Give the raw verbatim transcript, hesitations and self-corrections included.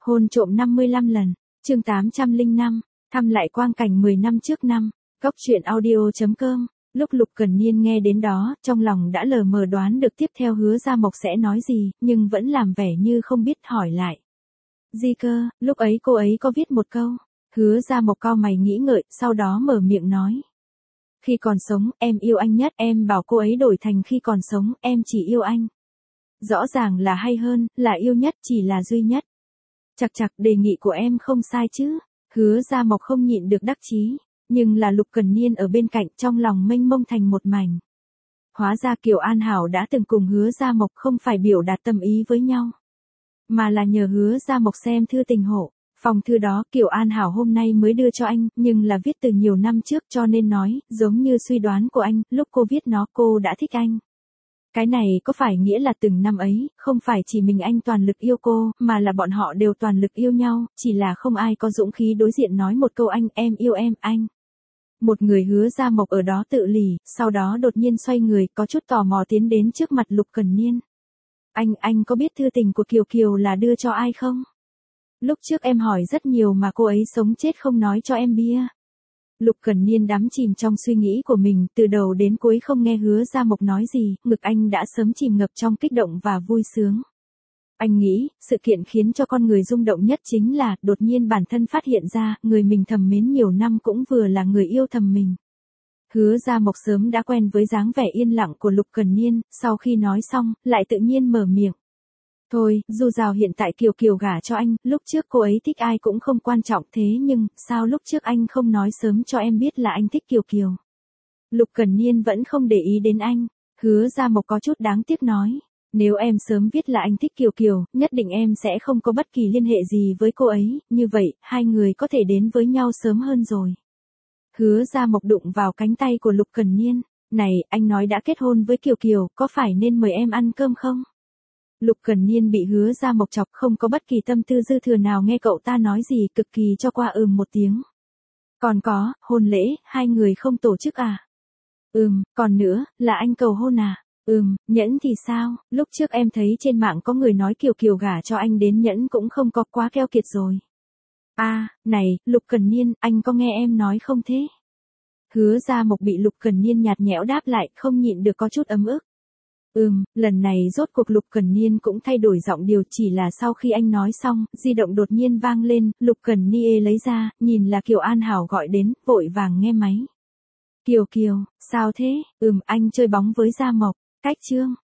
Hôn trộm năm mươi lăm lần, chương tám trăm lẻ năm, thăm lại quang cảnh mười năm trước năm, góc truyện audio.com. Lúc Lục Cần Niên nghe đến đó, trong lòng đã lờ mờ đoán được tiếp theo Hứa Gia Mộc sẽ nói gì, nhưng vẫn làm vẻ như không biết hỏi lại. Gì cơ, lúc ấy cô ấy có viết một câu. Hứa Gia Mộc cau mày nghĩ ngợi, sau đó mở miệng nói. Khi còn sống, em yêu anh nhất, em bảo cô ấy đổi thành khi còn sống, em chỉ yêu anh. Rõ ràng là hay hơn, là yêu nhất chỉ là duy nhất. Chặt chặt, đề nghị của em không sai chứ. Hứa Gia Mộc không nhịn được đắc chí, nhưng là Lục Cần Niên ở bên cạnh trong lòng mênh mông thành một mảnh. Hóa ra Kiều An Hảo đã từng cùng Hứa Gia Mộc không phải biểu đạt tâm ý với nhau, mà là nhờ Hứa Gia Mộc xem thư tình hộ. Phòng thư đó Kiều An Hảo hôm nay mới đưa cho anh, nhưng là viết từ nhiều năm trước cho nên nói, giống như suy đoán của anh, lúc cô viết nó cô đã thích anh. Cái này có phải nghĩa là từng năm ấy, không phải chỉ mình anh toàn lực yêu cô, mà là bọn họ đều toàn lực yêu nhau, chỉ là không ai có dũng khí đối diện nói một câu anh em yêu em anh. Một người Hứa Gia Mộc ở đó tự lì, sau đó đột nhiên xoay người, có chút tò mò tiến đến trước mặt Lục Cần Niên. Anh, anh có biết thư tình của Kiều Kiều là đưa cho ai không? Lúc trước em hỏi rất nhiều mà cô ấy sống chết không nói cho em bia. Lục Cần Niên đắm chìm trong suy nghĩ của mình, từ đầu đến cuối không nghe Hứa Gia Mộc nói gì, ngực anh đã sớm chìm ngập trong kích động và vui sướng. Anh nghĩ, sự kiện khiến cho con người rung động nhất chính là, đột nhiên bản thân phát hiện ra, người mình thầm mến nhiều năm cũng vừa là người yêu thầm mình. Hứa Gia Mộc sớm đã quen với dáng vẻ yên lặng của Lục Cần Niên, sau khi nói xong, lại tự nhiên mở miệng. Thôi, dù sao hiện tại Kiều Kiều gả cho anh, lúc trước cô ấy thích ai cũng không quan trọng thế nhưng, sao lúc trước anh không nói sớm cho em biết là anh thích Kiều Kiều. Lục Cần Niên vẫn không để ý đến anh, Hứa Gia Mộc có chút đáng tiếc nói. Nếu em sớm biết là anh thích Kiều Kiều, nhất định em sẽ không có bất kỳ liên hệ gì với cô ấy, như vậy, hai người có thể đến với nhau sớm hơn rồi. Hứa Gia Mộc đụng vào cánh tay của Lục Cần Niên, này, anh nói đã kết hôn với Kiều Kiều, có phải nên mời em ăn cơm không? Lục Cần Niên bị Hứa Gia Mộc chọc không có bất kỳ tâm tư dư thừa nào nghe cậu ta nói gì, cực kỳ cho qua ừm một tiếng. Còn có, hôn lễ, hai người không tổ chức à? Ừm, còn nữa, là anh cầu hôn à? Ừm, nhẫn thì sao, lúc trước em thấy trên mạng có người nói Kiều Kiều gả cho anh đến nhẫn cũng không có, quá keo kiệt rồi. À, này, Lục Cần Niên, anh có nghe em nói không thế? Hứa Gia Mộc bị Lục Cần Niên nhạt nhẽo đáp lại, không nhịn được có chút ấm ức. Ừm, lần này rốt cuộc Lục Cần Niên cũng thay đổi giọng điều, chỉ là sau khi anh nói xong, di động đột nhiên vang lên, Lục Cần Niên lấy ra, nhìn là Kiều An Hảo gọi đến, vội vàng nghe máy. Kiều Kiều, sao thế? Ừm, anh chơi bóng với Gia Mộc, cách chương.